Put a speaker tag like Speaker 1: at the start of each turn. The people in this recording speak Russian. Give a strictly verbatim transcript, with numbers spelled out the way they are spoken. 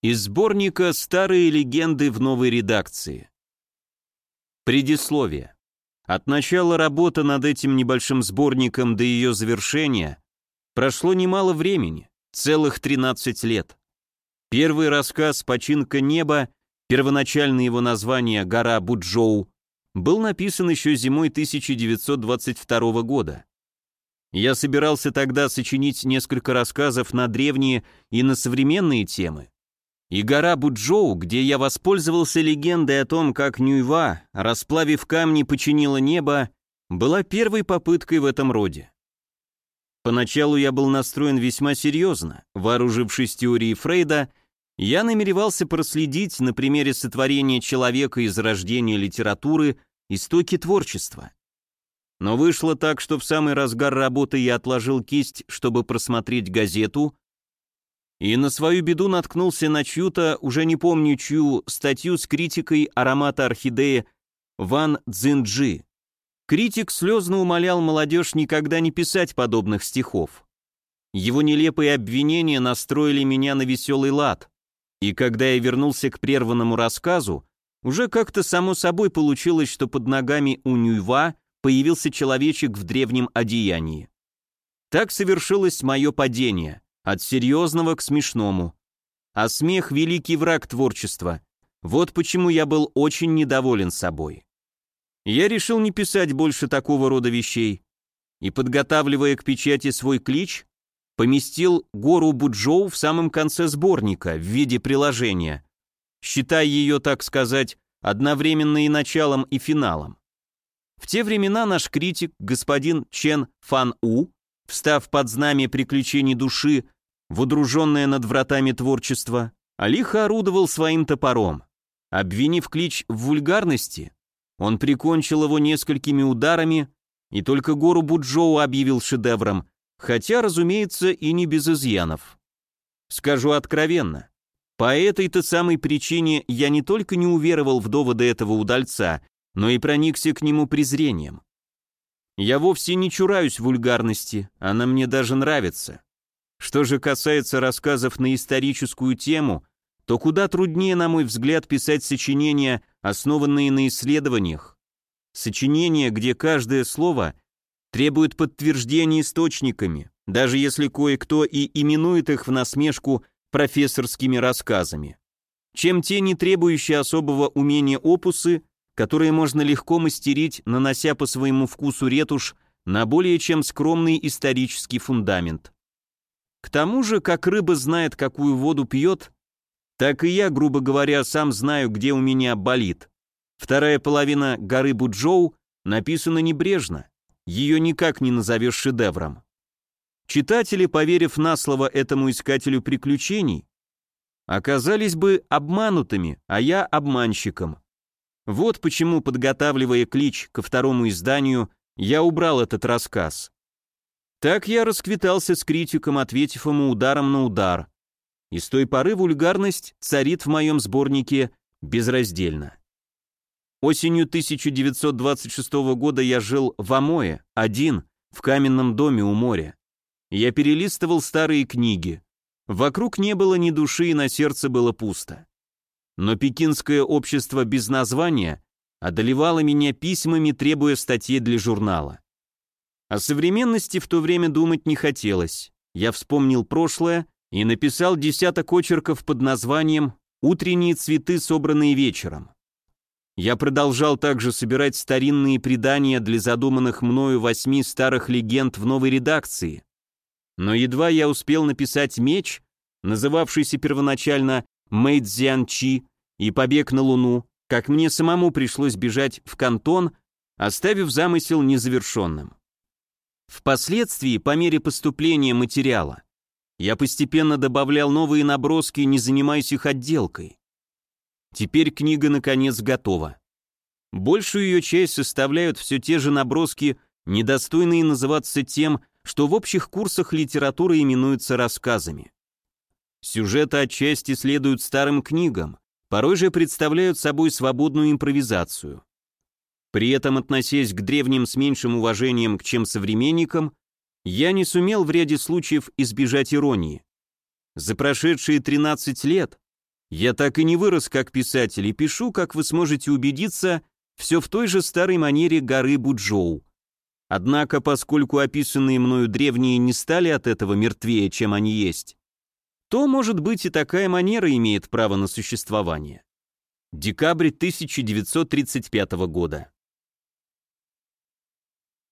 Speaker 1: Из сборника «Старые легенды» в новой редакции. Предисловие. От начала работы над этим небольшим сборником до ее завершения прошло немало времени, целых тринадцать лет. Первый рассказ «Починка неба», первоначальное его название «Гора Буджоу», был написан еще зимой тысяча девятьсот двадцать второго года. Я собирался тогда сочинить несколько рассказов на древние и на современные темы. И гора Буджоу, где я воспользовался легендой о том, как Нюйва, расплавив камни, починила небо, была первой попыткой в этом роде. Поначалу я был настроен весьма серьезно. Вооружившись теорией Фрейда, я намеревался проследить на примере сотворения человека и зарождения литературы истоки творчества. Но вышло так, что в самый разгар работы я отложил кисть, чтобы просмотреть газету, и на свою беду наткнулся на чью-то, уже не помню чью, статью с критикой аромата орхидеи Ван Цзиньджи. Критик слезно умолял молодежь никогда не писать подобных стихов. Его нелепые обвинения настроили меня на веселый лад, и когда я вернулся к прерванному рассказу, уже как-то само собой получилось, что под ногами у Нюйва появился человечек в древнем одеянии. Так совершилось мое падение, от серьезного к смешному. А смех — великий враг творчества. Вот почему я был очень недоволен собой. Я решил не писать больше такого рода вещей, и, подготавливая к печати свой клич, поместил гору Буджоу в самом конце сборника в виде приложения, считая ее, так сказать, одновременно и началом, и финалом. В те времена наш критик, господин Чен Фан У, встав под знамя приключений души, водруженное над вратами творчества, лихо орудовал своим топором. Обвинив клич в вульгарности, он прикончил его несколькими ударами и только гору Буджоу объявил шедевром, хотя, разумеется, и не без изъянов. Скажу откровенно, по этой-то самой причине я не только не уверовал в доводы этого удальца, но и проникся к нему презрением. Я вовсе не чураюсь вульгарности, она мне даже нравится. Что же касается рассказов на историческую тему, то куда труднее, на мой взгляд, писать сочинения, основанные на исследованиях. Сочинения, где каждое слово требует подтверждения источниками, даже если кое-кто и именует их в насмешку профессорскими рассказами, чем те, не требующие особого умения опусы, которые можно легко мастерить, нанося по своему вкусу ретушь на более чем скромный исторический фундамент. К тому же, как рыба знает, какую воду пьет, так и я, грубо говоря, сам знаю, где у меня болит. Вторая половина горы Буджоу написана небрежно, ее никак не назовешь шедевром. Читатели, поверив на слово этому искателю приключений, оказались бы обманутыми, а я обманщиком. Вот почему, подготавливая клич ко второму изданию, я убрал этот рассказ. Так я расквитался с критиком, ответив ему ударом на удар. И с той поры вульгарность царит в моем сборнике безраздельно. Осенью тысяча девятьсот двадцать шестого года я жил в Амое, один, в каменном доме у моря. Я перелистывал старые книги. Вокруг не было ни души, и на сердце было пусто. Но пекинское общество без названия одолевало меня письмами, требуя статьи для журнала. О современности в то время думать не хотелось. Я вспомнил прошлое и написал десяток очерков под названием «Утренние цветы, собранные вечером». Я продолжал также собирать старинные предания для задуманных мною восьми старых легенд в новой редакции. Но едва я успел написать «Меч», называвшийся первоначально «Мэйцзянчи», и «Побег на Луну», как мне самому пришлось бежать в Кантон, оставив замысел незавершенным. Впоследствии, по мере поступления материала, я постепенно добавлял новые наброски, не занимаясь их отделкой. Теперь книга наконец готова. Большую ее часть составляют все те же наброски, недостойные называться тем, что в общих курсах литературы именуются рассказами. Сюжеты отчасти следуют старым книгам, порой же представляют собой свободную импровизацию. При этом, относясь к древним с меньшим уважением, чем современникам, я не сумел в ряде случаев избежать иронии. За прошедшие тринадцать лет Я так и не вырос как писатель и пишу, как вы сможете убедиться, все в той же старой манере горы Буджоу. Однако, поскольку описанные мною древние не стали от этого мертвее, чем они есть, то, может быть, и такая манера имеет право на существование. Декабрь тысяча девятьсот тридцать пятого года.